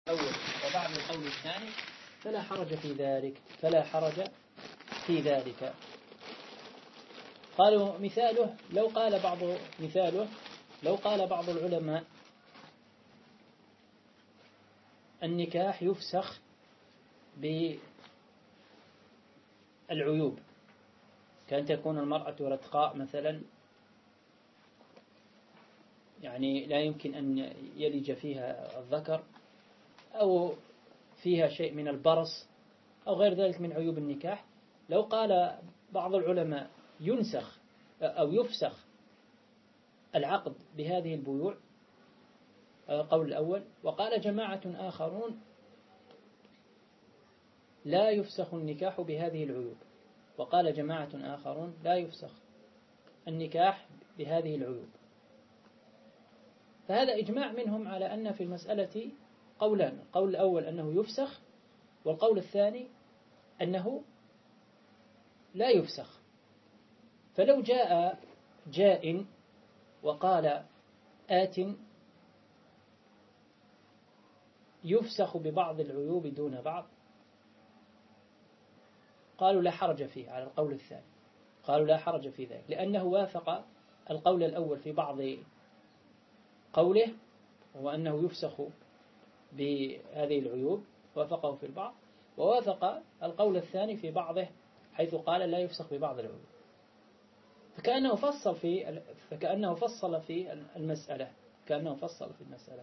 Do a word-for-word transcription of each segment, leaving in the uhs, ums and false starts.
الأول وبعد القول الثاني فلا حرج في ذلك فلا حرج في ذلك. قالوا مثاله لو قال بعض مثاله لو قال بعض العلماء النكاح يفسخ بالعيوب، كأن تكون المرأة رتقاء مثلا، يعني لا يمكن أن يلج فيها الذكر، أو فيها شيء من البرص أو غير ذلك من عيوب النكاح. لو قال بعض العلماء ينسخ أو يفسخ العقد بهذه البيوع، قول الأول، وقال جماعة آخرون لا يفسخ النكاح بهذه العيوب، وقال جماعة آخرون لا يفسخ النكاح بهذه العيوب، فهذا إجماع منهم على أن في المسألة قولان: القول الأول أنه يفسخ، والقول الثاني أنه لا يفسخ. فلو جاء جاء وقال آت يفسخ ببعض العيوب دون بعض، قالوا لا حرج فيه على القول الثاني، قالوا لا حرج في ذلك، لأنه وافق القول الأول في بعض قوله هو أنه يفسخ بهذه العيوب، وافقه في البعض، ووافق القول الثاني في بعضه حيث قال لا يفسخ ببعض العيوب، فكأنه فصل في فكأنه فصل في المسألة كأنه فصل في المسألة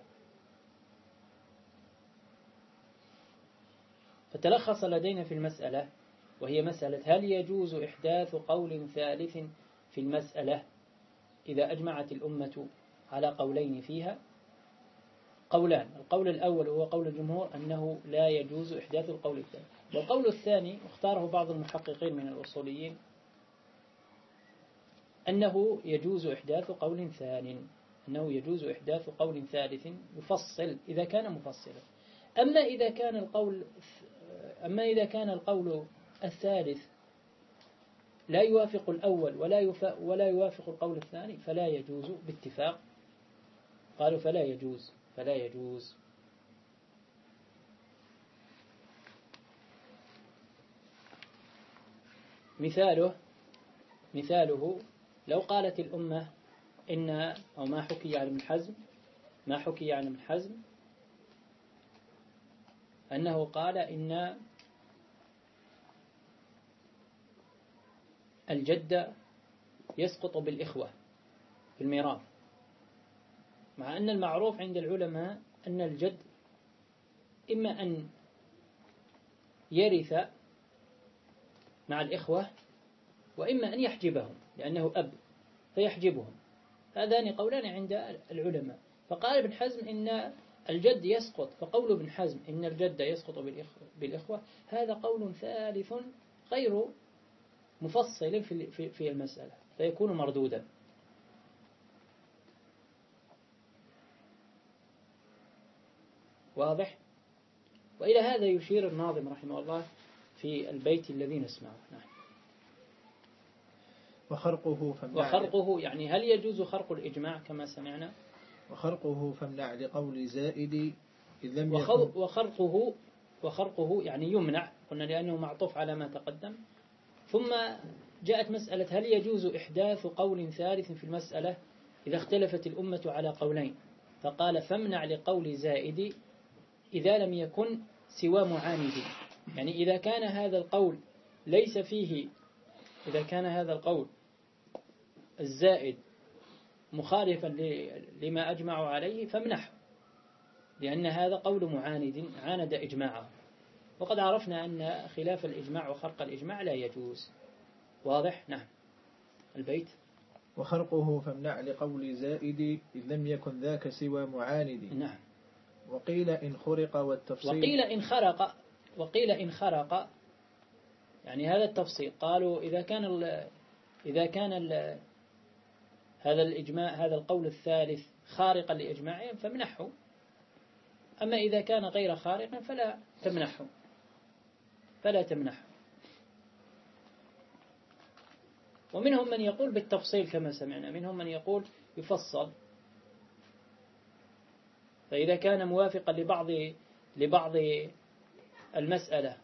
فتلخص لدينا في المسألة، وهي مسألة هل يجوز إحداث قول ثالث في المسألة إذا أجمعت الأمة على قولين فيها؟ قولان: القول الأول هو قول الجمهور أنه لا يجوز إحداث القول الثاني، والقول الثاني اختاره بعض المحققين من الأصوليين أنه يجوز إحداث قول ثاني أنه يجوز إحداث قول ثالث يفصل إذا كان مفصلا. أما إذا كان القول أما إذا كان القول الثالث لا يوافق الأول ولا ولا يوافق القول الثاني فلا يجوز باتفاق، قالوا فلا يجوز فلا يجوز مثاله مثاله لو قالت الأمة إن أو ما حكي عن ابن حزم ما حكي عن ابن حزم أنه قال إن الجد يسقط بالإخوة في الميراث، مع أن المعروف عند العلماء أن الجد إما أن يرث مع الإخوة، وإما أن يحجبهم لأنه أب فيحجبهم. هذان قولان عند العلماء. فقال ابن حزم إن الجد يسقط، فقول ابن حزم إن الجد يسقط بالإخوة هذا قول ثالث غير مفصل في في المسألة، فيكون مردودا. واضح؟ وإلى هذا يشير الناظم رحمه الله في البيت الذي نسمعه. نعم. وخرقه فامنع وخرقه يعني هل يجوز خرق الإجماع كما سمعنا؟ وخرقه فامنع لقول زائد إذ لم يكن يكن وخرقه وخرقه يعني يمنع، قلنا لأنه معطوف على ما تقدم. ثم جاءت مسألة هل يجوز إحداث قول ثالث في المسألة إذا اختلفت الأمة على قولين، فقال فامنع لقول زائد إذا لم يكن سوى معاند، يعني إذا كان هذا القول ليس فيه إذا كان هذا القول الزائد مخالفا لما أجمعوا عليه فامنحه، لأن هذا قول معاند عاند إجماعه، وقد عرفنا أن خلاف الإجماع وخرق الإجماع لا يجوز. واضح؟ نعم. البيت وخرقه فامنع لقول زائد إذ لم يكن ذاك سوى معاند. نعم. وقيل إن خرق والتفصيل وقيل إن خرق وقيل إن خرق يعني هذا التفصيل، قالوا إذا كان ال إذا كان ال هذا الإجماع هذا القول الثالث خارقا لإجماعهم فامنحه، أما إذا كان غير خارقا فلا تمنحه فلا تمنحه. ومنهم من يقول بالتفصيل كما سمعنا، منهم من يقول يفصل، فإذا كان موافقا لبعض لبعض المسألة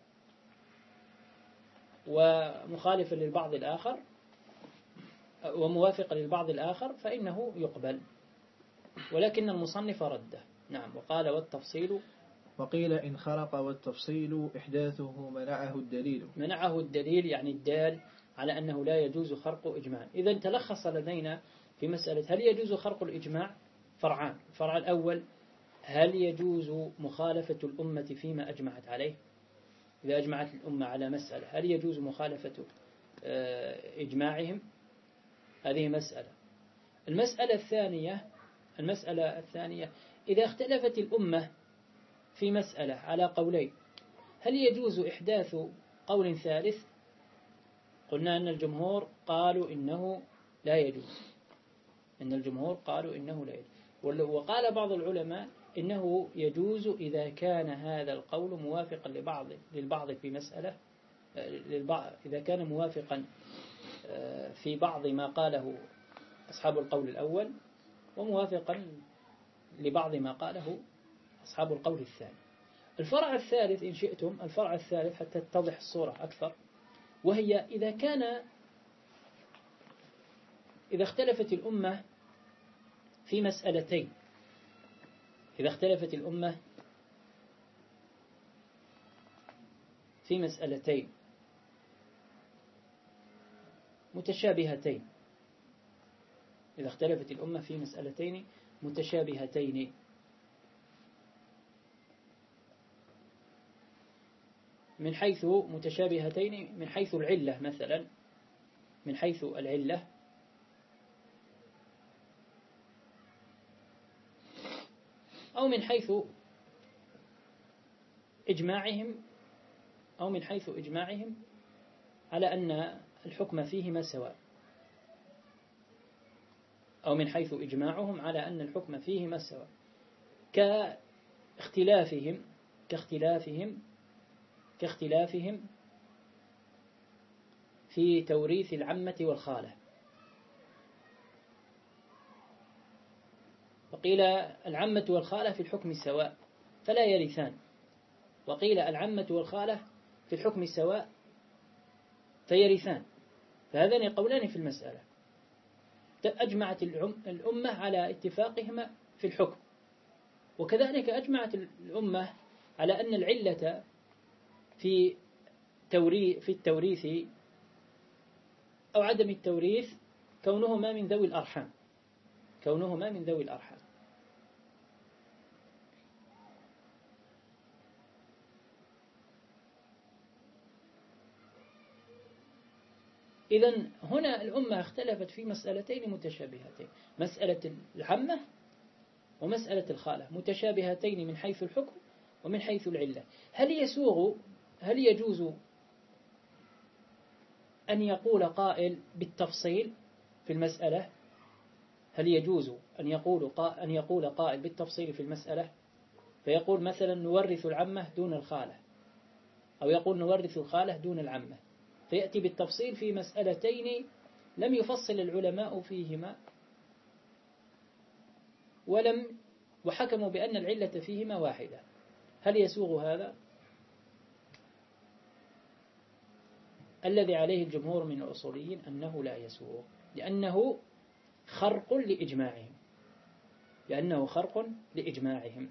ومخالفا للبعض الآخر وموافقا للبعض الآخر فإنه يقبل، ولكن المصنف رده. نعم. وقال والتفصيل، وقيل إن خرق والتفصيل إحداثه منعه الدليل. منعه الدليل يعني الدال على أنه لا يجوز خرق إجماع. إذن تلخص لدينا في مسألة هل يجوز خرق الإجماع فرعان. الفرع الأول: هل يجوز مخالفة الأمة فيما أجمعت عليه؟ إذا أجمعت الأمة على مسألة هل يجوز مخالفة إجماعهم؟ هذه مسألة. المسألة الثانية المسألة الثانية إذا اختلفت الأمة في مسألة على قولين هل يجوز إحداث قول ثالث؟ قلنا أن الجمهور قالوا إنه لا يجوز، إن الجمهور قالوا إنه لا يجوز. وقال بعض العلماء إنه يجوز إذا كان هذا القول موافقا لبعض للبعض في مسألة، للبعض إذا كان موافقا في بعض ما قاله أصحاب القول الأول وموافقا لبعض ما قاله أصحاب القول الثاني. الفرع الثالث إن شئتم، الفرع الثالث حتى تتضح الصورة أكثر، وهي إذا كان إذا اختلفت الأمة في مسألتين إذا اختلفت الأمة في مسألتين متشابهتين إذا اختلفت الأمة في مسألتين متشابهتين من حيث متشابهتين من حيث العلة مثلا، من حيث العلة أو من حيث إجماعهم أو من حيث إجماعهم على أن الحكم فيهما سواء أو من حيث إجماعهم على أن الحكم فيهما سواء كاختلافهم كاختلافهم كاختلافهم في توريث العمة والخالة. وقيل العمة والخالة في الحكم سواء فلا يرثان، وقيل العمة والخالة في الحكم سواء فيرثان. فهذان قولان في المسألة. أجمعت الأمة على اتفاقهما في الحكم، وكذلك أجمعت الأمة على أن العلة في في التوريث أو عدم التوريث كونهما من ذوي الأرحام كونهما من ذوي الأرحام. إذن هنا الأمة اختلفت في مسألتين متشابهتين، مسألة العمة ومسألة الخالة، متشابهتين من حيث الحكم ومن حيث العلة. هل يسوغ هل يجوز أن يقول قائل بالتفصيل في المسألة؟ هل يجوز أن يقول أن يقول قائل بالتفصيل في المسألة فيقول مثلا نورث العمة دون الخالة، أو يقول نورث الخالة دون العمة، فيأتي بالتفصيل في مسألتين لم يفصل العلماء فيهما ولم وحكموا بأن العلة فيهما واحدة؟ هل يسوغ هذا؟ الذي عليه الجمهور من الأصوليين أنه لا يسوغ، لأنه خرق لإجماعهم لأنه خرق لإجماعهم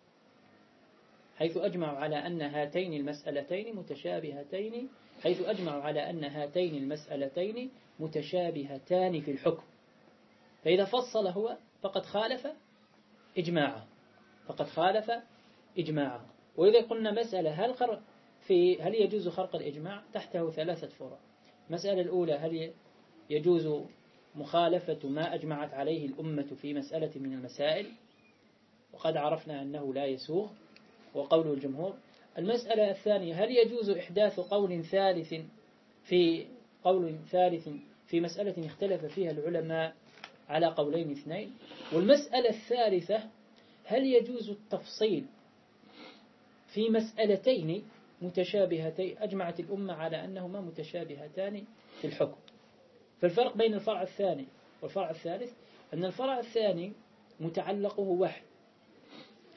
حيث أجمعوا على أن هاتين المسألتين متشابهتين حيث أجمعوا على أن هاتين المسألتين متشابهتان في الحكم. فإذا فصل هو فقد خالف إجماعه فقد خالف إجماعه. وإذا قلنا مسألة هل خرق في هل يجوز خرق الإجماع تحته ثلاثة فروع. المسألة الأولى هل يجوز مخالفة ما أجمعت عليه الأمة في مسألة من المسائل، وقد عرفنا أنه لا يسوغ وقول الجمهور. المسألة الثانية هل يجوز إحداث قول ثالث في قول ثالث في مسألة اختلف فيها العلماء على قولين اثنين. والمسألة الثالثة هل يجوز التفصيل في مسألتين متشابهتين أجمعت الأمة على أنهما متشابهتان في الحكم. فالفرق بين الفرع الثاني والفرع الثالث أن الفرع الثاني متعلقه وحي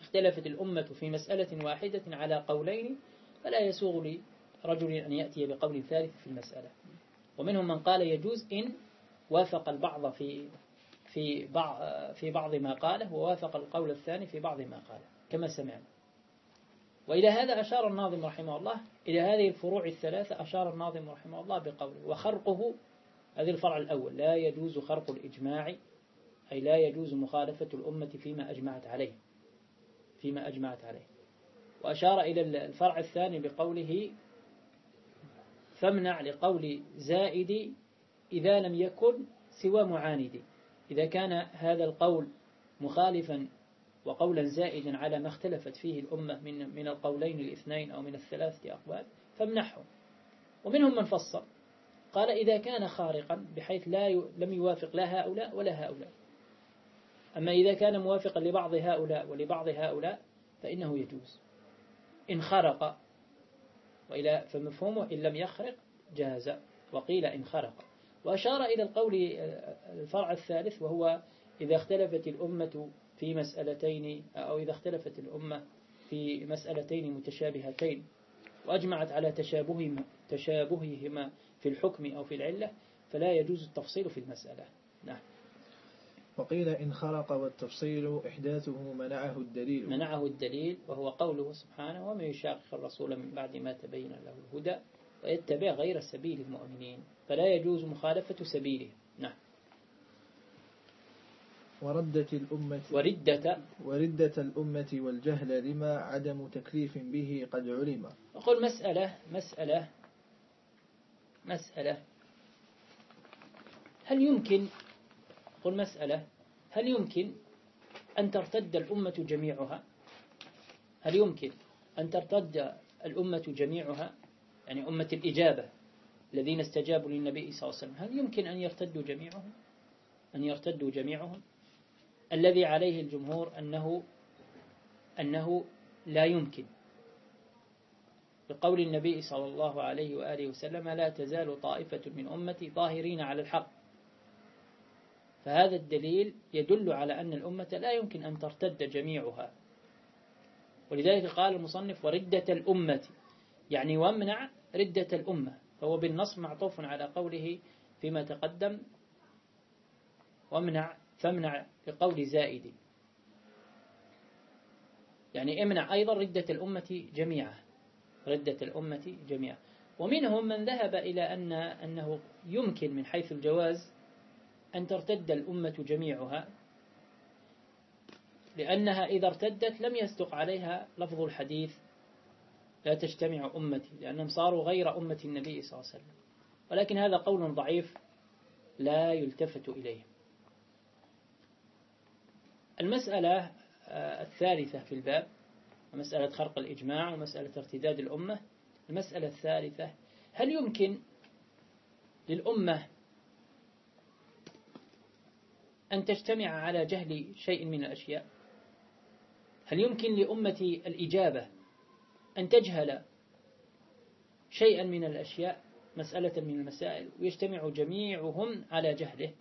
اختلفت الأمة في مسألة واحدة على قولين فلا يسوغ لرجل أن يأتي بقول ثالث في المسألة. ومنهم من قال يجوز إن وافق البعض في في بعض في بعض ما قاله ووافق القول الثاني في بعض ما قاله كما سمعنا. وإلى هذا أشار الناظم رحمه الله، إلى هذه الفروع الثلاثة أشار الناظم رحمه الله بقوله وخرقه، هذا الفرع الأول، لا يجوز خرق الإجماع، أي لا يجوز مخالفة الأمة فيما أجمعت عليه فيما أجمعت عليه. وأشار إلى الفرع الثاني بقوله فامنع لقول زائد إذا لم يكن سوى معاند. إذا كان هذا القول مخالفا وقولا زائدا على ما اختلفت فيه الأمة من من القولين الاثنين أو من الثلاثة أقوال فامنحهم. ومنهم من فصل قال إذا كان خارقا بحيث لا ي... لم يوافق لا هؤلاء ولا هؤلاء، أما إذا كان موافقا لبعض هؤلاء ولبعض هؤلاء فإنه يجوز إن خرق، وإلى فمفهومه إن لم يخرق جاز، وقيل إن خرق. وأشار إلى القول الفرع الثالث وهو إذا اختلفت الأمة في مسألتين أو إذا اختلفت الأمة في مسألتين متشابهتين وأجمعت على تشابههما تشابههما في الحكم أو في العلة فلا يجوز التفصيل في المسألة. نعم. وقيل إن خرق والتفصيل إحداثه منعه الدليل منعه الدليل وهو قوله سبحانه ومن يشاقق الرسول من بعد ما تبين له الهدى ويتبع غير سبيل المؤمنين فلا يجوز مخالفة سبيله. نعم. وردة الأمة وردة وردة الأمة والجهل لما عدم تكليف به قد علم. أقول مسألة مسألة مسألة هل يمكن قل مسألة هل يمكن أن ترتد الأمة جميعها؟ هل يمكن أن ترتد الأمة جميعها، يعني أمة الإجابة الذين استجابوا للنبي صلى الله عليه وسلم، هل يمكن أن يرتدوا جميعهم أن يرتدوا جميعهم؟ الذي عليه الجمهور أنه أنه لا يمكن، بقول النبي صلى الله عليه وآله وسلم لا تزال طائفة من أمتي ظاهرين على الحق. فهذا الدليل يدل على أن الأمة لا يمكن أن ترتد جميعها، ولذلك قال المصنف وردة الأمة، يعني وامنع ردة الأمة، فهو بالنص معطوف على قوله فيما تقدم وامنع فامنع بقول زائد، يعني امنع أيضا ردة الأمة جميعا ردة الأمة جميعا. ومنهم من ذهب إلى أن أنه يمكن من حيث الجواز أن ترتد الأمة جميعها، لأنها إذا ارتدت لم يصدق عليها لفظ الحديث لا تجتمع أمتي، لأنهم صاروا غير أمة النبي صلى الله عليه وسلم. ولكن هذا قول ضعيف لا يلتفت إليه. المسألة الثالثة في الباب مسألة خرق الإجماع ومسألة ارتداد الأمة. المسألة الثالثة هل يمكن للأمة أن تجتمع على جهل شيء من الأشياء؟ هل يمكن لأمة الإجابة أن تجهل شيئا من الأشياء، مسألة من المسائل، ويجتمع جميعهم على جهله؟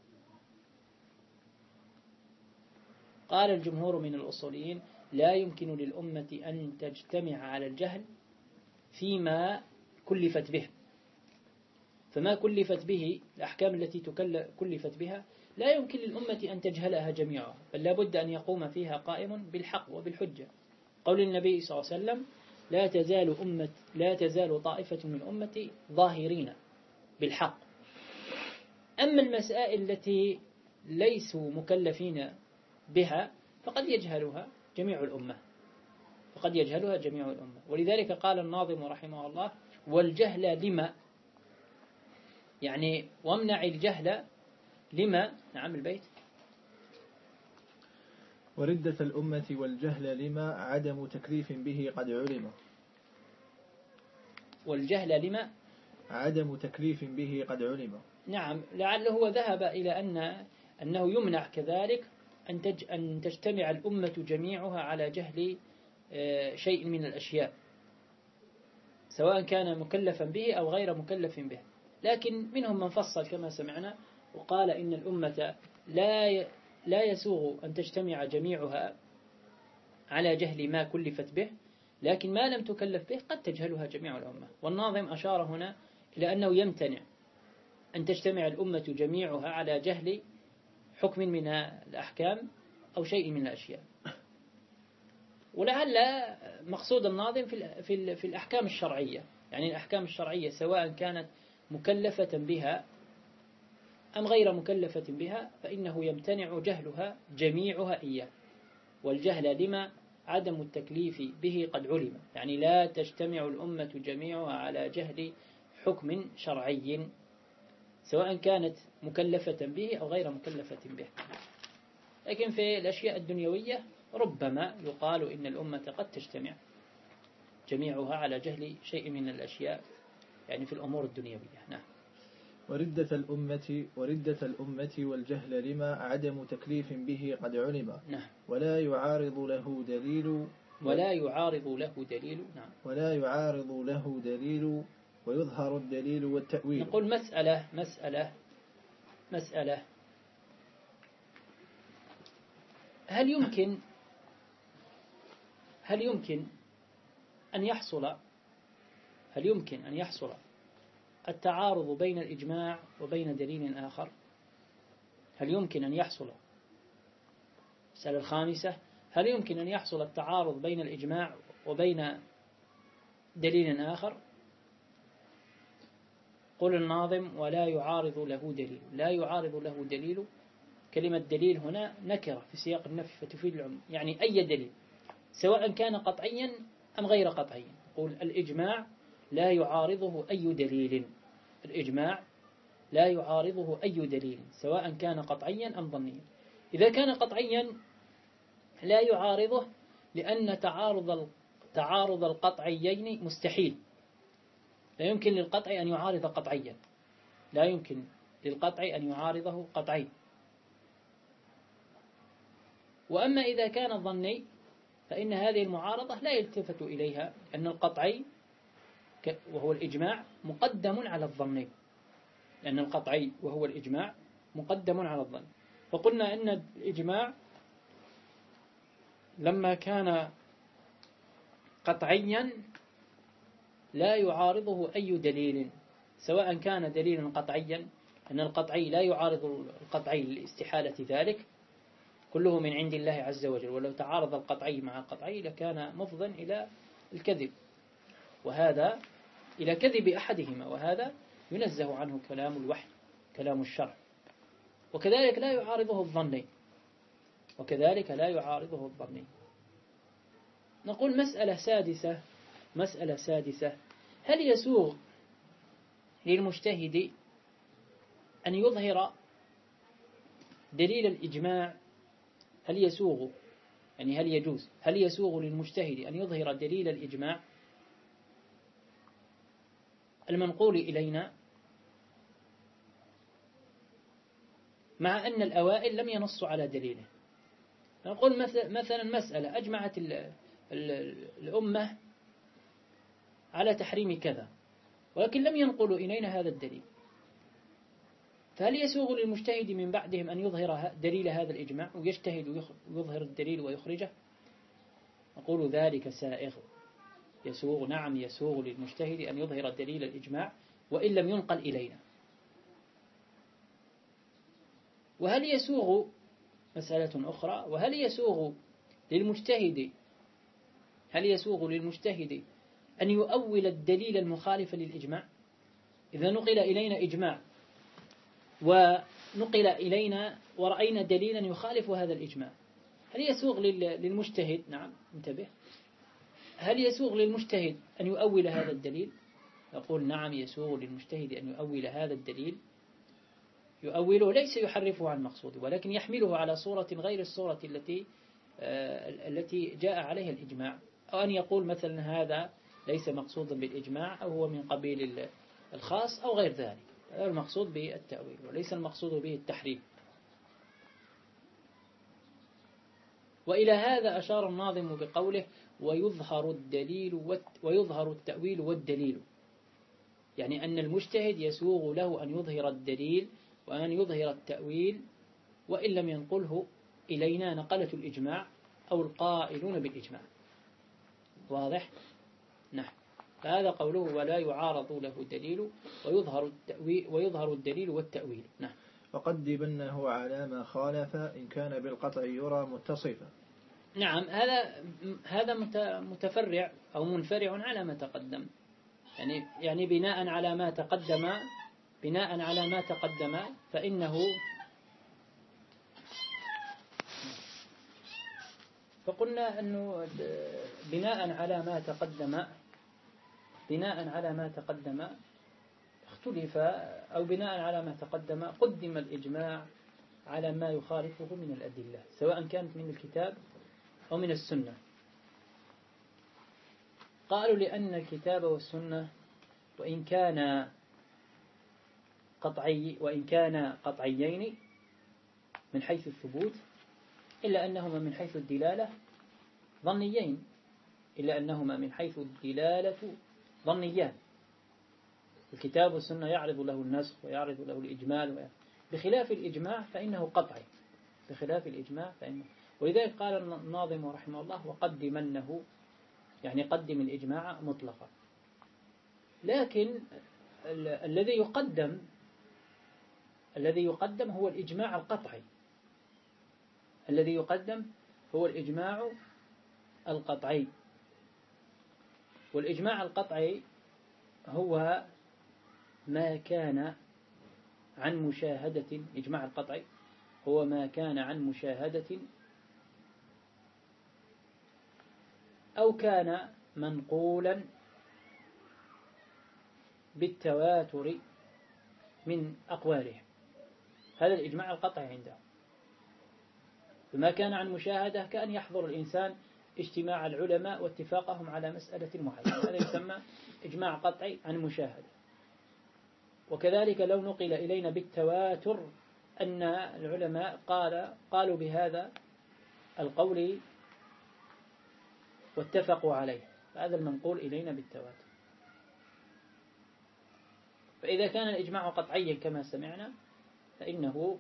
قال الجمهور من الأصوليين لا يمكن للأمة أن تجتمع على الجهل فيما كلفت به، فما كلفت به الأحكام التي كلفت بها لا يمكن للأمة أن تجهلها جميعها، بل لابد أن يقوم فيها قائم بالحق وبالحجة. قول النبي صلى الله عليه وسلم لا تزال أمة لا تزال طائفة من أمتي ظاهرين بالحق. أما المسائل التي ليسوا مكلفين بها فقد يجهلها جميع الأمة فقد يجهلها جميع الأمة. ولذلك قال الناظم رحمه الله والجهل لما، يعني وامنع الجهل لما. نعم البيت. وردة الأمة والجهل لما عدم تكليف به قد علم. والجهل لما عدم تكليف به قد علم. نعم، لعله هو ذهب إلى أن أنه يمنع كذلك أن تج أن تجتمع الأمة جميعها على جهل شيء من الأشياء، سواء كان مكلفا به أو غير مكلف به. لكن منهم من فصل كما سمعنا وقال إن الأمة لا لا يسوغ أن تجتمع جميعها على جهل ما كلفت به، لكن ما لم تكلف به قد تجهلها جميع الأمة. والناظم أشار هنا إلى أنه يمتنع أن تجتمع الأمة جميعها على جهل حكم من الأحكام أو شيء من الأشياء. ولعل مقصود الناظم في في في الأحكام الشرعية، يعني الأحكام الشرعية سواء كانت مكلفة بها أم غير مكلفة بها فإنه يمتنع جهلها جميعها إياه. والجهل لما عدم التكليف به قد علم، يعني لا تجتمع الأمة جميعها على جهل حكم شرعي سواء كانت مكلفة به أو غير مكلفة به. لكن في الأشياء الدنيوية ربما يقال إن الأمة قد تجتمع جميعها على جهل شيء من الأشياء، يعني في الأمور الدنيوية. نعم. وردة الأمة وردة الأمة والجهل لما عدم تكليف به قد علم. نعم. ولا يعارض له دليل ولا يعارض له دليل. نعم. ولا يعارض له دليل ويظهر الدليل والتأويل. نقول مسألة مسألة مسألة هل يمكن هل يمكن أن يحصل هل يمكن أن يحصل التعارض بين الإجماع وبين دليل آخر؟ هل يمكن أن يحصل المسألة الخامسة هل يمكن أن يحصل التعارض بين الإجماع وبين دليل آخر؟ قل الناظم ولا يعارض له دليل. لا يعارض له دليل، كلمة دليل هنا نكرة في سياق النفي فتفيد العموم، يعني أي دليل سواء كان قطعيا أم غير قطعيا. قل الإجماع لا يعارضه أي دليل، الإجماع لا يعارضه أي دليل سواء كان قطعيا أم ظنيا. إذا كان قطعيا لا يعارضه لأن تعارض تعارض القطعيين مستحيل، لا يمكن للقطع أن يعارض قطعيا، لا يمكن للقطع أن يعارضه قطعي. وأما إذا كان ظني فإن هذه المعارضة لا يلتفت إليها، أن القطعي وهو الإجماع مقدم على الظني، لأن القطعي وهو الإجماع مقدم على الظن. فقلنا أن الإجماع لما كان قطعيا لا يعارضه أي دليل سواء كان دليلا قطعيا، أن القطعي لا يعارض القطعي لاستحالة ذلك، كله من عند الله عز وجل، ولو تعارض القطعي مع القطعي لكان مفضا إلى الكذب، وهذا إلى كذب أحدهما، وهذا ينزه عنه كلام الوحي كلام الشرع. وكذلك لا يعارضه الظني وكذلك لا يعارضه الظني. نقول مسألة سادسة مسألة سادسة هل يسوغ للمجتهد أن يظهر دليل الإجماع؟ هل يسوغ يعني هل يجوز هل يسوغ للمجتهد أن يظهر دليل الإجماع المنقول إلينا مع أن الأوائل لم ينصوا على دليله؟ نقول مثلا مسألة أجمعت الأمة على تحريم كذا ولكن لم ينقلوا إلينا هذا الدليل، فهل يسوغ للمجتهد من بعدهم أن يظهر دليل هذا الإجماع ويجتهد ويظهر الدليل ويخرجه؟ نقول ذلك سائغ، يسوغ، نعم يسوغ للمجتهد أن يظهر دليل الإجماع وإن لم ينقل إلينا. وهل يسوغ مسألة أخرى وهل يسوغ للمجتهد هل يسوغ للمجتهد أن يؤول الدليل المخالف للإجماع؟ إذا نقل إلينا إجماع ونقل إلينا ورأينا دليلا يخالف هذا الإجماع، هل يسوغ للمجتهد نعم انتبه هل يسوغ للمجتهد أن يؤول هذا الدليل؟ يقول نعم يسوغ للمجتهد أن يؤول هذا الدليل، يؤوله ليس يحرفه عن مقصوده ولكن يحمله على صورة غير الصورة التي آه التي جاء عليها الإجماع، أو أن يقول مثلا هذا ليس مقصودا بالإجماع أو هو من قبيل الخاص أو غير ذلك، هذا المقصود به التأويل وليس المقصود به التحريف. وإلى هذا أشار الناظم بقوله ويظهر الدليل ويظهر التأويل والدليل، يعني أن المجتهد يسوغ له أن يظهر الدليل وأن يظهر التأويل وإن لم ينقله إلينا نقلة الإجماع أو القائلون بالإجماع. واضح؟ نعم. فهذا قوله ولا يعارض له دليل ويظهر التأويل ويظهر الدليل والتأويل. نعم. وقدمنه على ما خالف إن كان بالقطع يرى متصفا. نعم، هذا هذا متفرع أو منفرع على ما تقدم، يعني يعني بناء على ما تقدم بناء على ما تقدم فإنه فقلنا أنه بناء على ما تقدم بناء على ما تقدم اختلف أو بناء على ما تقدم قدم الإجماع على ما يخالفه من الأدلة سواء كانت من الكتاب أو من السنة. قالوا لأن الكتاب والسنة وإن كان قطعي وإن كان قطعيين من حيث الثبوت إلا أنهما من حيث الدلالة ظنيين إلا أنهما من حيث الدلالة ظنيان. الكتاب والسنة يعرض له النسخ ويعرض له الإجمال، بخلاف الإجماع فإنه قطعي بخلاف الإجماع فإنه ولذلك قال الناظم رحمه الله وقدمنه يعني قدم الإجماع مطلقا. لكن ال الذي يقدم الذي يقدم هو الإجماع القطعي الذي يقدم هو الإجماع القطعي والإجماع القطعي هو ما كان عن مشاهدة إجماع القطعي هو ما كان عن مشاهدة أو كان منقولا بالتواتر من أقوالهم. هذا الإجماع القطعي عنده. فما كان عن مشاهدة كأن يحضر الإنسان اجتماع العلماء واتفاقهم على مسألة معينة، هذا يسمى إجماع قطعي عن مشاهدة. وكذلك لو نقل إلينا بالتواتر أن العلماء قال قالوا بهذا القول واتفقوا عليه، هذا المنقول إلينا بالتواتر. فإذا كان الإجماع قطعيا كما سمعنا فإنه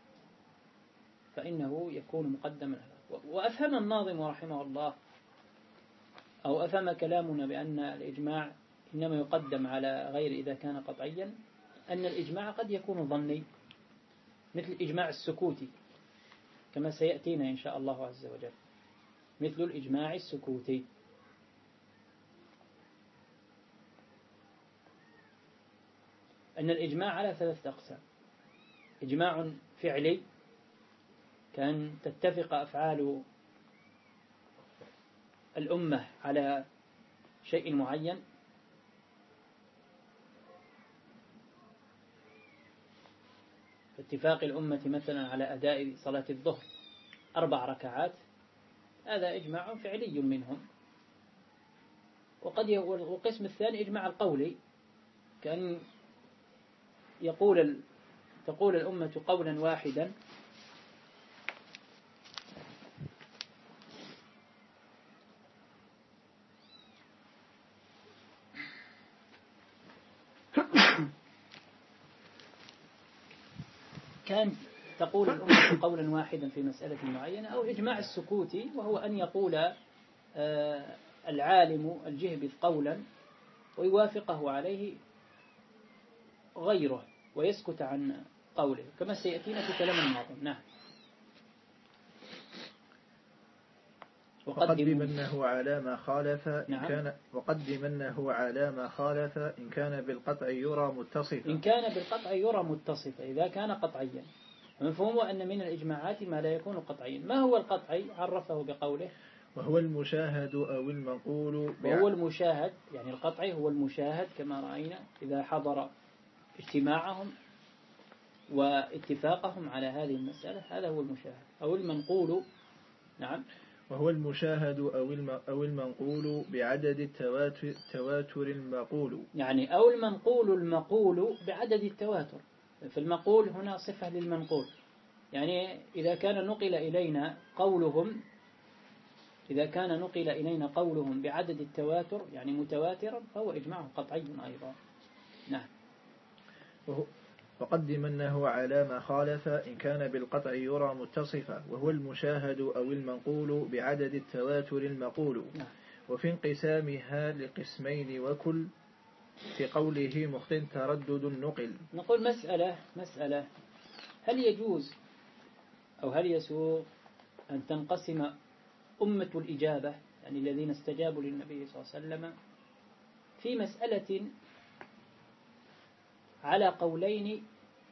فإنه يكون مقدما. وأفهم الناظم رحمه الله أو أفهم كلامنا بأن الإجماع إنما يقدم على غير إذا كان قطعيا أن الإجماع قد يكون ظني مثل الإجماع السكوتي كما سيأتينا إن شاء الله عز وجل، مثل الإجماع السكوتي. أن الإجماع على ثلاثة أقسام: إجماع فعلي كان تتفق أفعال الأمة على شيء معين، اتفاق الأمة مثلا على أداء صلاة الظهر أربع ركعات، هذا إجماع فعلي منهم. وقد والقسم الثاني إجماع القولي، كأن يقول تقول الأمة قولا واحدا كان تقول الأمة قولا واحدا في مسألة معينة. أو إجماع السكوتي وهو أن يقول العالم الجهبذ قولا ويوافقه عليه غيره ويسكت عن قوله كما سيأتينا في كلام الناظم. نعم. وقدمنه على ما خالف إن نعم. كان وقدمنه على ما خالف إن كان بالقطع يرى متصفا. إن كان بالقطع يرى متصفا إذا كان قطعيا. مفهوم أن من الإجماعات ما لا يكون قطعيا. ما هو القطعي؟ عرفه بقوله وهو المشاهد أو المنقول. وهو المشاهد يعني القطعي هو المشاهد كما رأينا إذا حضر اجتماعهم واتفاقهم على هذه المسألة، هذا هو المشاهد. أو المنقول. نعم. وهو المشاهد أو المنقول بعدد التواتر تواتر المقول، يعني أو المنقول المقول بعدد التواتر. فالمقول هنا صفة للمنقول، يعني إذا كان نقل إلينا قولهم إذا كان نقل إلينا قولهم بعدد التواتر يعني متواترا فهو إجماع قطعي أيضا. نعم. وهو, وقدمنه على ما خالف إن كان بالقطع يرى متصفا، وهو المشاهد أو المنقول بعدد التواتر المقول. وفي انقسامها لقسمين وكل في قوله مخت تردد نقل. نقول مسألة مسألة هل يجوز أو هل يسوغ أن تنقسم أمة الإجابة، يعني الذين استجابوا للنبي صلى الله عليه وسلم، في مسألة على قولين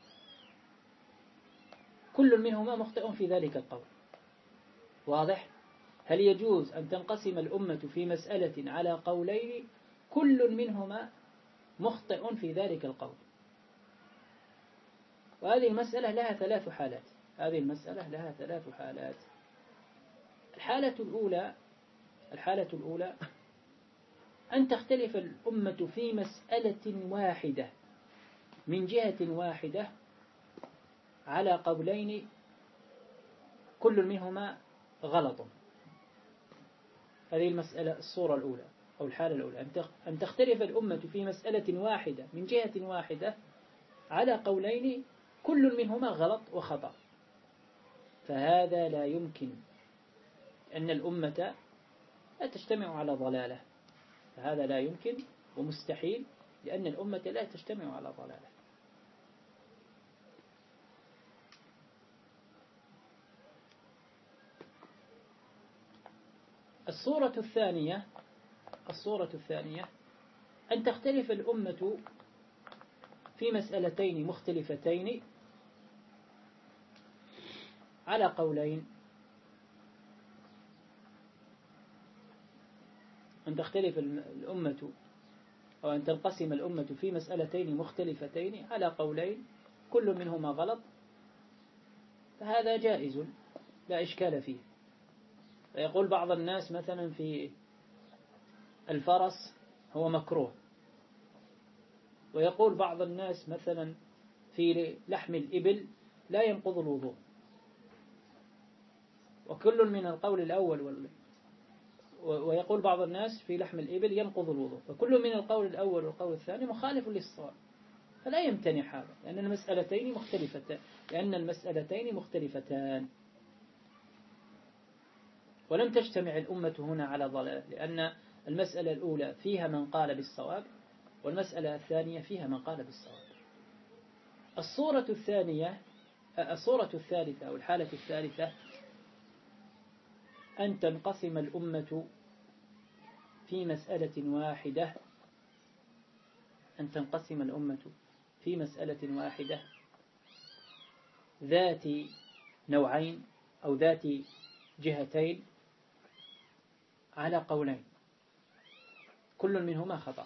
كل منهما مخطئ في ذلك القول؟ واضح؟ هل يجوز أن تنقسم الأمة في مسألة على قولين كل منهما مخطئ في ذلك القول؟ وهذه المسألة لها ثلاث حالات. هذه المسألة لها ثلاث حالات. الحالة الأولى الحالة الأولى أن تختلف الأمة في مسألة واحدة من جهة واحدة على قولين كل منهما غلط. هذه المسألة الصورة الأولى أو الحالة الأولى، أن تختلف الأمة في مسألة واحدة من جهة واحدة على قولين كل منهما غلط وخطأ. فهذا لا يمكن، أن الأمة لا تجتمع على ضلالة. فهذا لا يمكن ومستحيل، لأن الأمة لا تجتمع على ضلالة. الصورة الثانية الصورة الثانية أن تختلف الأمة في مسألتين مختلفتين على قولين. أن تختلف الأمة أو أن تنقسم الأمة في مسألتين مختلفتين على قولين كل منهما غلط. فهذا جائز لا إشكال فيه. فيقول بعض الناس مثلا في الفرس هو مكروه، ويقول بعض الناس مثلا في لحم الإبل لا ينقض الوضوء، وكل من القول الأول وال... ويقول بعض الناس في لحم الإبل ينقض الوضوء، فكل من القول الأول والقول الثاني مخالف للصواب. فلا يمتنع هذا، لأن المسألتين مختلفتان لأن المسألتين مختلفتان ولم تجتمع الأمة هنا على ضلال، لأن المسألة الأولى فيها من قال بالصواب، والمسألة الثانية فيها من قال بالصواب. الصورة الثانية الصورة الثالثة أو الحالة الثالثة أن تنقسم الأمة في مسألة واحدة أن تنقسم الأمة في مسألة واحدة ذات نوعين أو ذات جهتين على قولين كل منهما خطأ.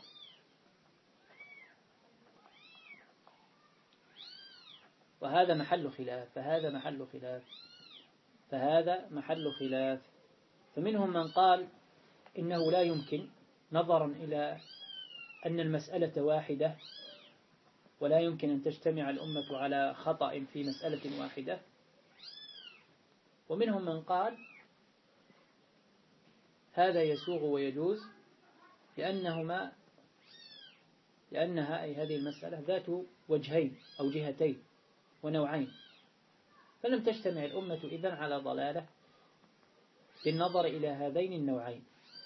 وهذا محل خلاف فهذا محل خلاف فهذا محل خلاف فمنهم من قال إنه لا يمكن، نظرا إلى أن المسألة واحدة ولا يمكن أن تجتمع الأمة على خطأ في مسألة واحدة. ومنهم من قال هذا يسوغ ويجوز، لأنهما لأنها أي هذه المسألة ذات وجهين أو جهتين ونوعين، فلم تجتمع الأمة إذن على ضلالة بالنظر إلى هذين النوعين.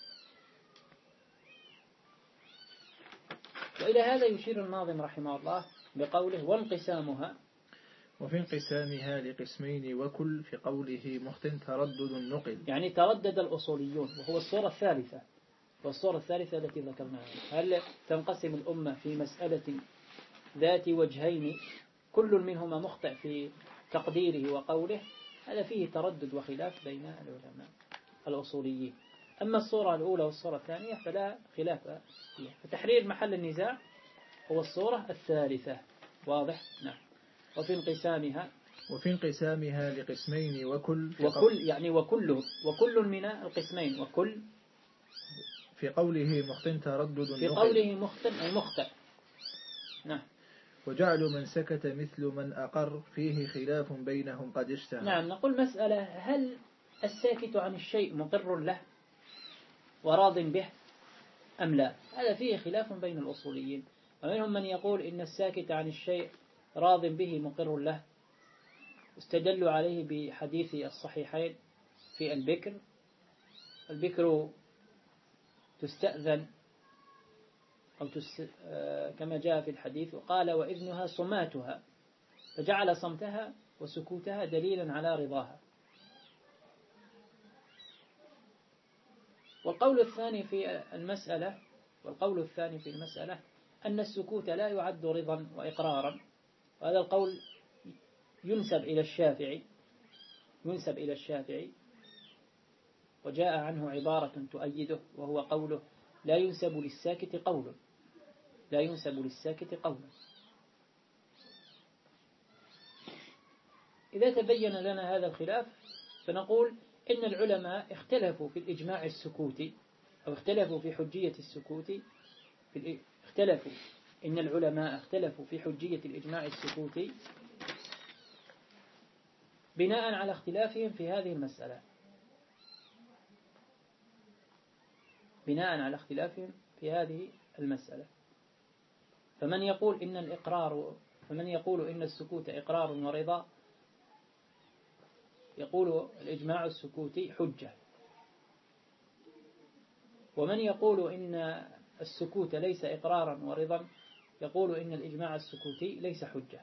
وإلى هذا يشير الناظم رحمه الله بقوله وانقسامها. وفي انقسامها لقسمين وكل في قوله مخت تردد نقل، يعني تردد الأصوليون، وهو الصورة الثالثة والصورة الثالثة التي ذكرناها. هل تنقسم الأمة في مسألة ذات وجهين كل منهما مخطئ في تقديره وقوله؟ هذا فيه تردد وخلاف بين العلماء الأصوليين. أما الصورة الأولى والصورة الثانية فلا خلاف فيها، فتحرير محل النزاع هو الصورة الثالثة. واضح؟ نعم. وفي انقسامها وفي انقسامها لقسمين وكل وكل يعني وكل وكل من القسمين وكل في قوله مخت تردد في قوله مخطئ أي مخطئ. نعم. وجعل من سكت مثل من أقر فيه خلاف بينهم قد اشتهر. نعم. نقول مسألة، هل الساكت عن الشيء مقر له وراض به أم لا؟ هذا فيه خلاف بين الأصوليين، ومنهم من يقول إن الساكت عن الشيء راض به مقر له. استدلوا عليه بحديث الصحيحين في البكر. البكر تستأذن أو تس... كما جاء في الحديث، وقال وإذنها صماتها، فجعل صمتها وسكوتها دليلا على رضاها. والقول الثاني في المسألة والقول الثاني في المسألة أن السكوت لا يعد رضا وإقرارا، وهذا القول ينسب إلى الشافعي ينسب إلى الشافعي وجاء عنه عبارة تؤيده، وهو قوله لا ينسب للساكت قول لا ينسب للساكت قول. إذا تبين لنا هذا الخلاف فنقول إن العلماء اختلفوا في الإجماع السكوتي، أو اختلفوا في حجية السكوت في اختلفوا إن العلماء اختلفوا في حجية الإجماع السكوتي بناء على اختلافهم في هذه المسألة بناء على اختلافهم في هذه المسألة فمن يقول إن الإقرار فمن يقول إن السكوت إقرار ورضا يقول الإجماع السكوتي حجة، ومن يقول إن السكوت ليس إقرارا ورضا يقول إن الإجماع السكوتي ليس حجة.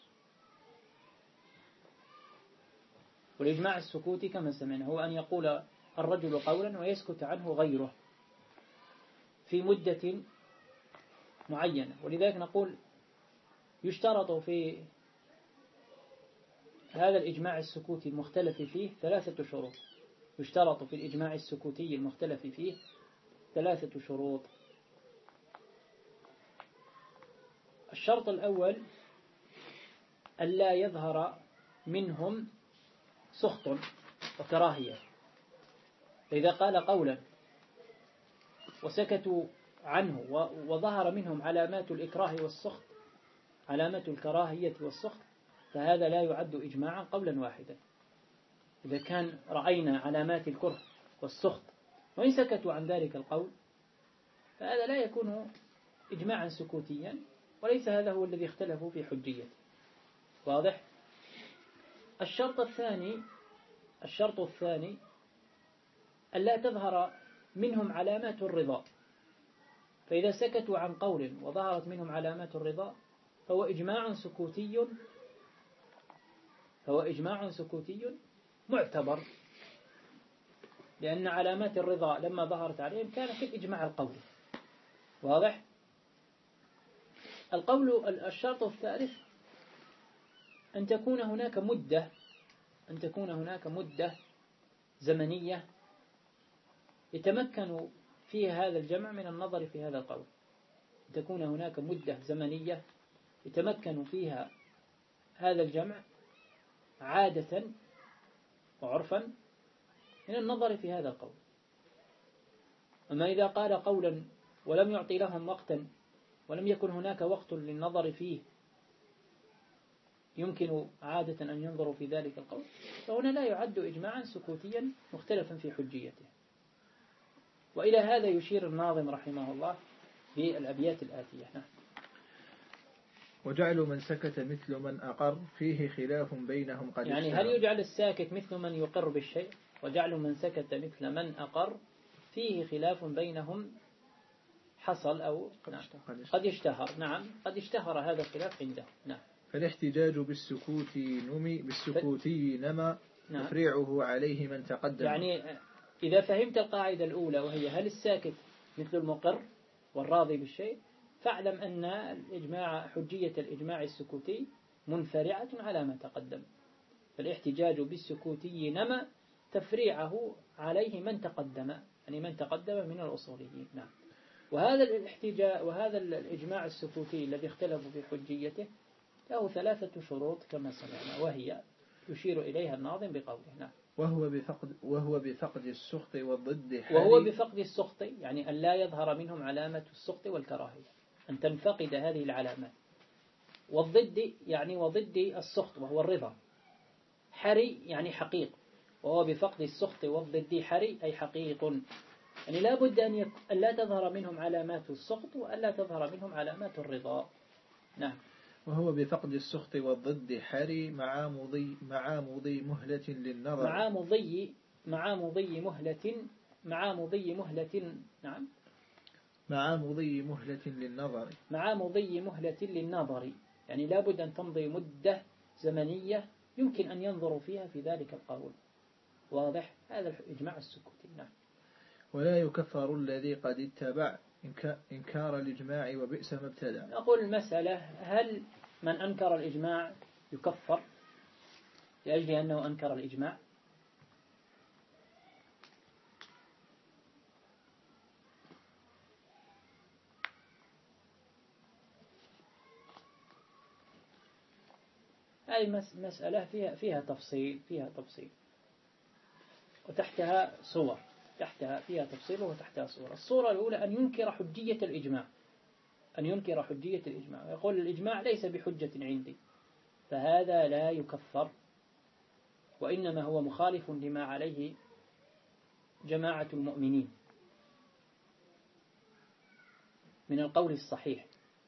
والإجماع السكوتي كما سمعنا هو أن يقول الرجل قولا ويسكت عنه غيره في مدة معينة، ولذلك نقول يشترط في هذا الإجماع السكوتي المختلف فيه ثلاثة شروط. يشترط في الإجماع السكوتي المختلف فيه ثلاثة شروط. الشرط الأول ألا يظهر منهم سخط وكراهية، فإذا قال قولا وسكتوا عنه وظهر منهم علامات الإكراه والسخط علامات الكراهية والسخط فهذا لا يعد إجماعا قولا واحدا. إذا كان رأينا علامات الكره والسخط وإن سكتوا عن ذلك القول فهذا لا يكون إجماعا سكوتيا، وليس هذا هو الذي اختلفوا في حجيته. واضح؟ الشرط الثاني الشرط الثاني ألا تظهر منهم علامات الرضا، فإذا سكتوا عن قول وظهرت منهم علامات الرضا فهو إجماع سكوتي فهو إجماع سكوتي معتبر، لأن علامات الرضا لما ظهرت عليهم كان في الإجماع القولي. واضح؟ القول الشرط الثالث أن تكون هناك مدة أن تكون هناك مدة زمنية يتمكن فيها هذا الجمع من النظر في هذا القول. تكون هناك مدة زمنية يتمكن فيها هذا الجمع عادة وعرفا من النظر في هذا القول. أما إذا قال قولا ولم يعطي لهم وقتا ولم يكن هناك وقت للنظر فيه يمكن عادة أن ينظروا في ذلك القول فهنا لا يعد إجماعا سكوتيا مختلفا في حجيته. وإلى هذا يشير الناظم رحمه الله في الأبيات الآتية. وجعل من سكت مثل من أقر فيه خلاف بينهم قد يعني هل يجعل الساكت مثل من يقر بالشيء؟ وجعل من سكت مثل من أقر فيه خلاف بينهم حصل أو نعم قد يشتهر نعم قد يشتهر هذا الخلاف عنده. نعم. فالاحتجاج بالسكوت نمي بالسكوتي نما نعم. تفريعه عليه من تقدم. يعني إذا فهمت القاعدة الأولى وهي هل الساكت مثل المقر والراضي بالشيء فاعلم أن الإجماع حجية الإجماع السكوتي منفرعة على ما تقدم. فالاحتجاج بالسكوتي نما تفريعه عليه من تقدم، يعني من تقدم من الأصوليين. نعم. وهذا الاحتجاج وهذا الإجماع السكوتي الذي اختلفوا في حجيته له ثلاثة شروط كما سمعنا، وهي يشير إليها الناظم بقوله. نعم. وهو بفقد وهو بفقد السخط والضد حالي وهو بفقد السخط يعني أن لا يظهر منهم علامة السخط والكراهية، أن تنفقد هذه العلامات. والضد يعني وضد السخط وهو الرضا. حري يعني حقيق، وهو بفقد السخط والضد حري أي حقيق، يعني لا بد أن يك... لا تظهر منهم علامات السخط وألا تظهر منهم علامات الرضا. نعم. وهو بفقد السخط والضد حري مع مضي مع مضي مهلة للنظر مع مضي مع مضي مهلة مع مضي مهلة نعم مع مضي مهلة للنظر مع مضي مهلة للنظر، يعني لابد أن تمضي مدة زمنية يمكن أن ينظروا فيها في ذلك القول. واضح؟ هذا الإجماع السكوتي. نعم. ولا يكفر الذي قد اتبع إنكار الإجماع وبئس ما ابتدع. نقول المسألة: هل من أنكر الإجماع يكفر لأجل أنه أنكر الإجماع؟ هذه مسألة فيها فيها تفصيل فيها تفصيل وتحتها صور، تحتها فيها تفصيل وتحتها صور. الصورة الأولى أن ينكر حجية الإجماع، أن ينكر حجية الإجماع ويقول الإجماع ليس بحجة عندي، فهذا لا يكفر، وإنما هو مخالف لما عليه جماعة المؤمنين من القول الصحيح،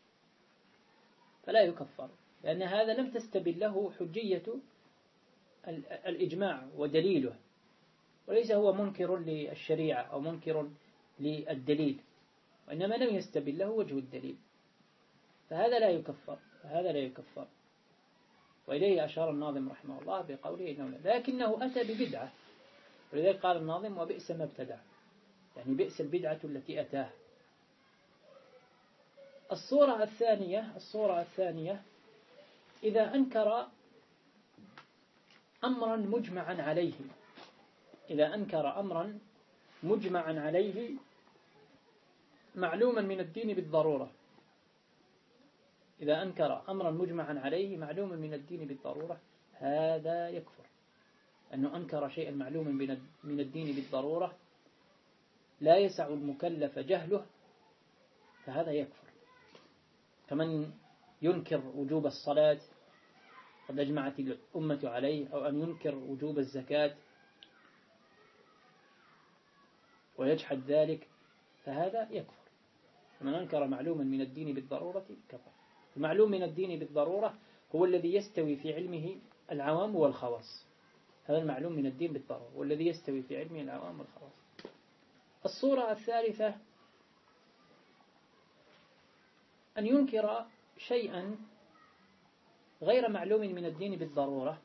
فلا يكفر، لأن هذا لم تستبل له حجية الإجماع ودليله، وليس هو منكر للشريعة أو منكر للدليل، وإنما لم يستبل له وجه الدليل، فهذا لا يكفر، فهذا لا يكفر. وإليه أشار الناظم رحمه الله بقوله إنه لا، لكنه أتى ببدعة، ولذلك قال الناظم: وبئس ما ابتدع، يعني بئس البدعة التي أتاه. الصورة الثانية الصورة الثانية إذا أنكر أمرا مجمعا عليه، إذا أنكر أمرا مجمعا عليه معلوما من الدين بالضرورة، إذا أنكر أمرا مجمعا عليه معلوما من الدين بالضرورة، هذا يكفر، أنه أنكر شيئا معلوما من الدين بالضرورة لا يسع المكلف جهله، فهذا يكفر. كمن ينكر وجوب الصلاة قد أجمعت الأمة عليه، أو أن ينكر وجوب الزكاة ويجحد ذلك، فهذا يكفر. من أنكر معلوما من الدين بالضرورة كفر. المعلوم من الدين بالضرورة هو الذي يستوي في علمه العوام والخواص، هذا المعلوم من الدين بالضرورة والذي يستوي في علمه العوام والخواص. الصورة الثالثة أن ينكر شيئا غير معلوم من الدين بالضرورة،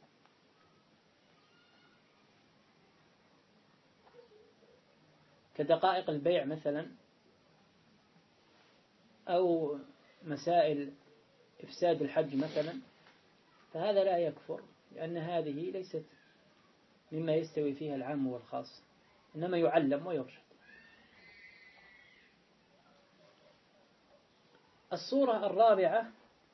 كدقائق البيع مثلا، أو مسائل إفساد الحج مثلا، فهذا لا يكفر، لأن هذه ليست مما يستوي فيها العام والخاص، إنما يعلم ويرشد. الصورة الرابعة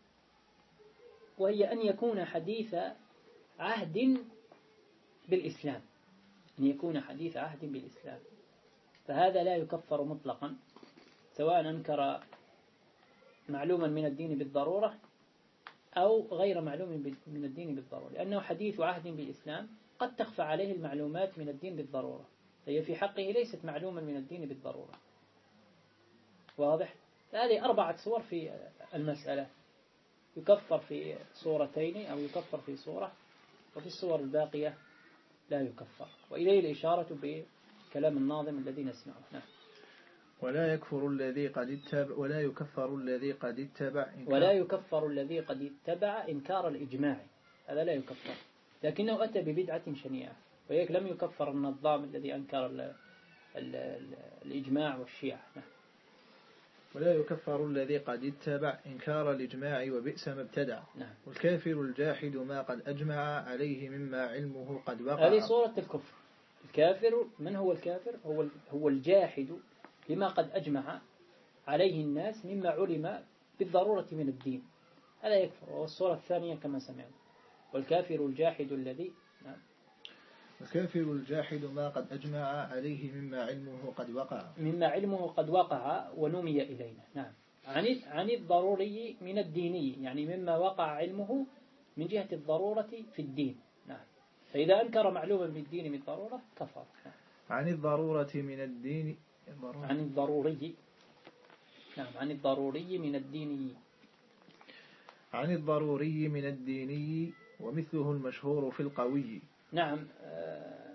وهي أن يكون حديث عهد بالإسلام، أن يكون حديث عهد بالإسلام، فهذا لا يكفر مطلقا، سواء أنكر معلوما من الدين بالضرورة أو غير معلوم من الدين بالضرورة، لأنه حديث عهد بالإسلام قد تخفى عليه المعلومات من الدين بالضرورة، فهي في حقه ليست معلوما من الدين بالضرورة. واضح؟ هذه أربعة صور في المسألة، يكفر في صورتين أو يكفر في صورة، وفي الصور الباقية لا يكفر. وإليه الإشارة بكلام الناظم الذي نسمعه. نعم. ولا يكفر الذي قد اتبع ولا يكفر الذي قد اتبع ولا يكفر الذي قد اتبع إنكار الإجماع، هذا لا يكفر، لكنه أتى ببدعة شنيعة، وهيك لم يكفر النظام الذي أنكر ال ال ال الإجماع والشيعة. نعم. ولا يكفر الذي قد اتبع إنكار الإجماع وبئس ما ابتدع. نعم. والكافر الجاحد ما قد أجمع عليه مما علمه قد وقع. هذه صورة الكفر. الكافر، من هو الكافر؟ هو هو الجاحد لما قد أجمع عليه الناس مما علم بالضرورة من الدين، هذا يكفر. والصورة الثانية كما سمعنا: والكافر الجاحد الذي نعم. الكافر الجاحد ما قد أجمع عليه مما علمه قد وقع، مما علمه قد وقع ونمي إلينا. نعم. عن عن الضروري من الديني، يعني مما وقع علمه من جهة الضرورة في الدين. نعم. فإذا أنكر معلوما بالدين بالضرورة كفر. نعم. عن الضرورة من الدين الضرورة. عن الضروري. نعم. عن الضروري من الدين. عن الضروري من الديني ومثله المشهور في القوي. نعم. آه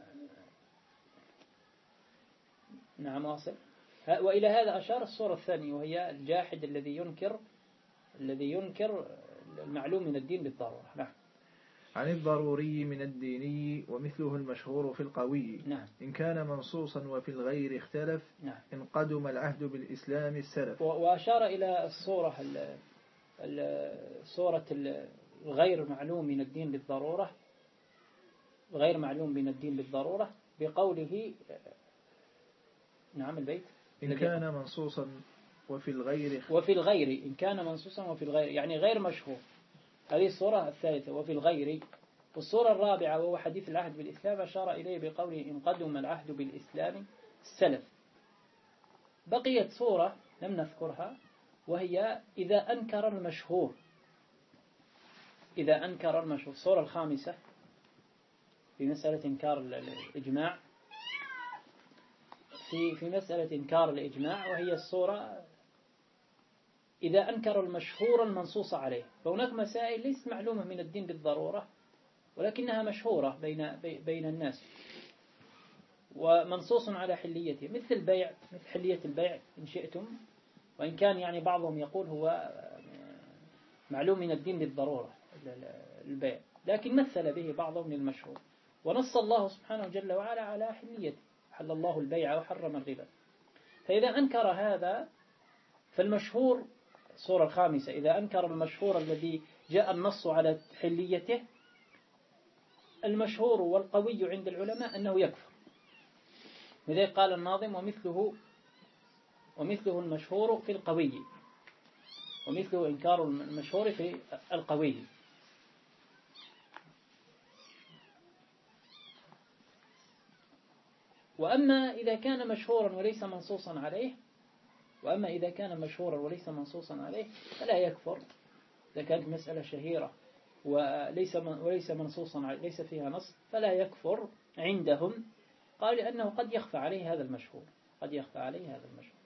نعم واصل. وإلى هذا أشار الصورة الثانية وهي الجاحد الذي ينكر الذي ينكر المعلوم من الدين بالضرورة. نعم. عن الضروري من الديني ومثله المشهور في القوي. نعم. إن كان منصوصا وفي الغير اختلف. نعم. إن قدم العهد بالإسلام السلف. وأشار إلى الصورة صورة الغير معلوم من الدين بالضرورة غير معلوم من الدين بالضرورة بقوله نعم البيت إن كان منصوصا وفي الغير وفي الغير إن كان منصوصا وفي الغير يعني غير مشهور. هذه الصورة الثالثة وفي الغير. والصورة الرابعة وهو حديث العهد بالإسلام أشار إليه بقوله إن قدم العهد بالإسلام السلف. بقيت صورة لم نذكرها وهي إذا أنكر المشهور إذا أنكر المشهور. الصورة الخامسة في مسألة إنكار الإجماع في في مسألة إنكار الإجماع وهي الصورة إذا أنكر المشهور المنصوص عليه. فهناك مسائل ليست معلومة من الدين بالضرورة ولكنها مشهورة بين بين الناس ومنصوص على حليته مثل البيع مثل حلية البيع إن شئتم وإن كان يعني بعضهم يقول هو معلوم من الدين بالضرورة البيع لكن مثل به بعضهم للمشهور ونص الله سبحانه جل وعلا على حليته حل الله البيع وحرم الربا. فإذا أنكر هذا فالمشهور الصورة الخامسة إذا أنكر المشهور الذي جاء النص على حليته المشهور والقوي عند العلماء أنه يكفر. لذلك قال الناظم ومثله ومثله المشهور في القوي ومثله إنكار المشهور في القوي. وأما إذا كان مشهورا وليس منصوصا عليه وأما إذا كان مشهورا وليس منصوصا عليه فلا يكفر إذا كانت مسألة شهيرة وليس وليس منصوصا عليه ليس فيها نص فلا يكفر عندهم. قال لأنه قد يخفى عليه هذا المشهور قد يخفى عليه هذا المشهور.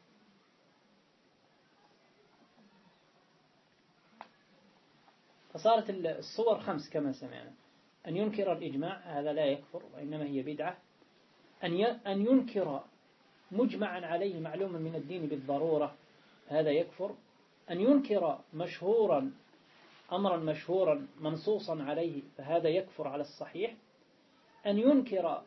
فصارت الصور خمس كما سمعنا. أن ينكر الإجماع هذا لا يكفر وإنما هي بدعة. أن أن ينكر مجمعا عليه معلوما من الدين بالضرورة هذا يكفر. أن ينكر مشهورا أمرا مشهورا منصوصا عليه فهذا يكفر على الصحيح. أن ينكر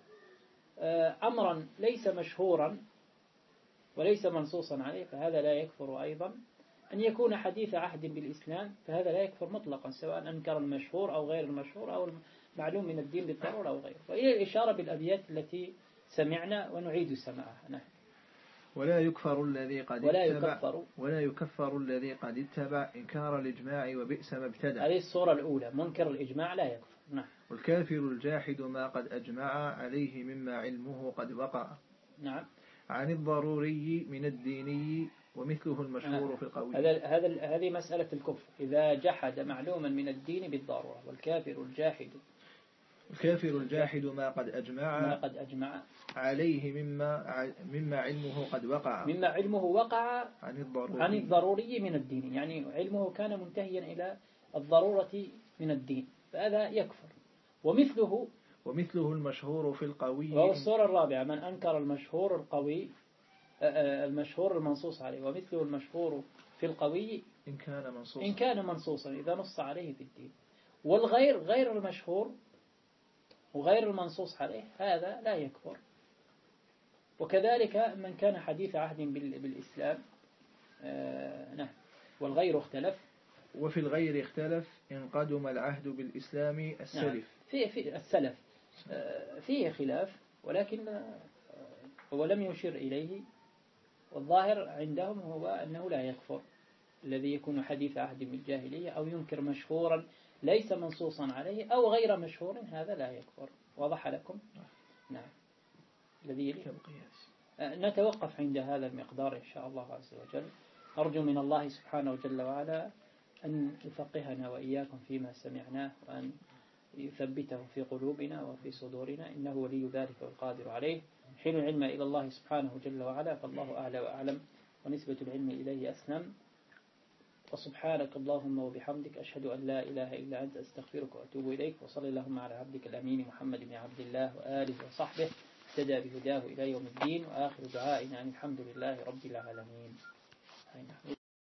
أمرا ليس مشهورا وليس منصوصا عليه فهذا لا يكفر أيضا. أن يكون حديث عهد بالإسلام فهذا لا يكفر مطلقا سواء أنكر المشهور أو غير المشهور أو المعلوم من الدين بالضرورة أو غيره. وإلى الإشارة بالأبيات التي سمعنا ونعيد سماعها. نعم. ولا يكفر الذي قد ولا اتبع يكفر ولا يكفر الذي قد اتبع إنكار الإجماع وبئس ما ابتدع. هذه الصورة الأولى منكر الإجماع لا يكفر. نعم. والكافر الجاحد ما قد أجمع عليه مما علمه قد وقع. نعم. عن الضروري من الديني ومثله المشهور نعم. في القوي. هذا هذا هذه مسألة الكفر إذا جحد معلوما من الدين بالضرورة. والكافر الجاحد الكافر الجاحد ما قد أجمع ما قد أجمع عليه مما مما علمه قد وقع مما علمه وقع عن الضروري عن الضروري من الدين يعني علمه كان منتهيا إلى الضرورة من الدين فهذا يكفر. ومثله ومثله المشهور في القوي. وهو الصورة الرابعة من أنكر المشهور القوي المشهور المنصوص عليه. ومثله المشهور في القوي إن كان منصوصا إن كان منصوصا إذا نص عليه في الدين. والغير غير المشهور وغير المنصوص عليه هذا لا يكفر. وكذلك من كان حديث عهد بالإسلام. آه نعم. والغير اختلف. وفي الغير اختلف إن قدم العهد بالإسلام السلف. نعم. في في السلف آه فيه خلاف ولكن آه ولم يشير إليه. والظاهر عندهم هو أنه لا يكفر الذي يكون حديث عهد بالجاهلية أو ينكر مشهورا ليس منصوصا عليه أو غير مشهور هذا لا يكفر. واضح لكم؟ نعم. الذي يلي نتوقف عند هذا المقدار إن شاء الله عز وجل. أرجو من الله سبحانه وجل وعلا أن يفقهنا وإياكم فيما سمعناه وأن يثبته في قلوبنا وفي صدورنا إنه ولي ذلك والقادر عليه. حين العلم إلى الله سبحانه جل وعلا فالله أعلى وأعلم ونسبة العلم إليه أسلم. وسبحانك اللهم وبحمدك أشهد أن لا إله إلا أنت أستغفرك وأتوب إليك. وصلى اللهم على عبدك الأمين محمد بن عبد الله وآله وصحبه اهتدى بهداه إلى يوم الدين. وآخر دعائنا أن الحمد لله رب العالمين.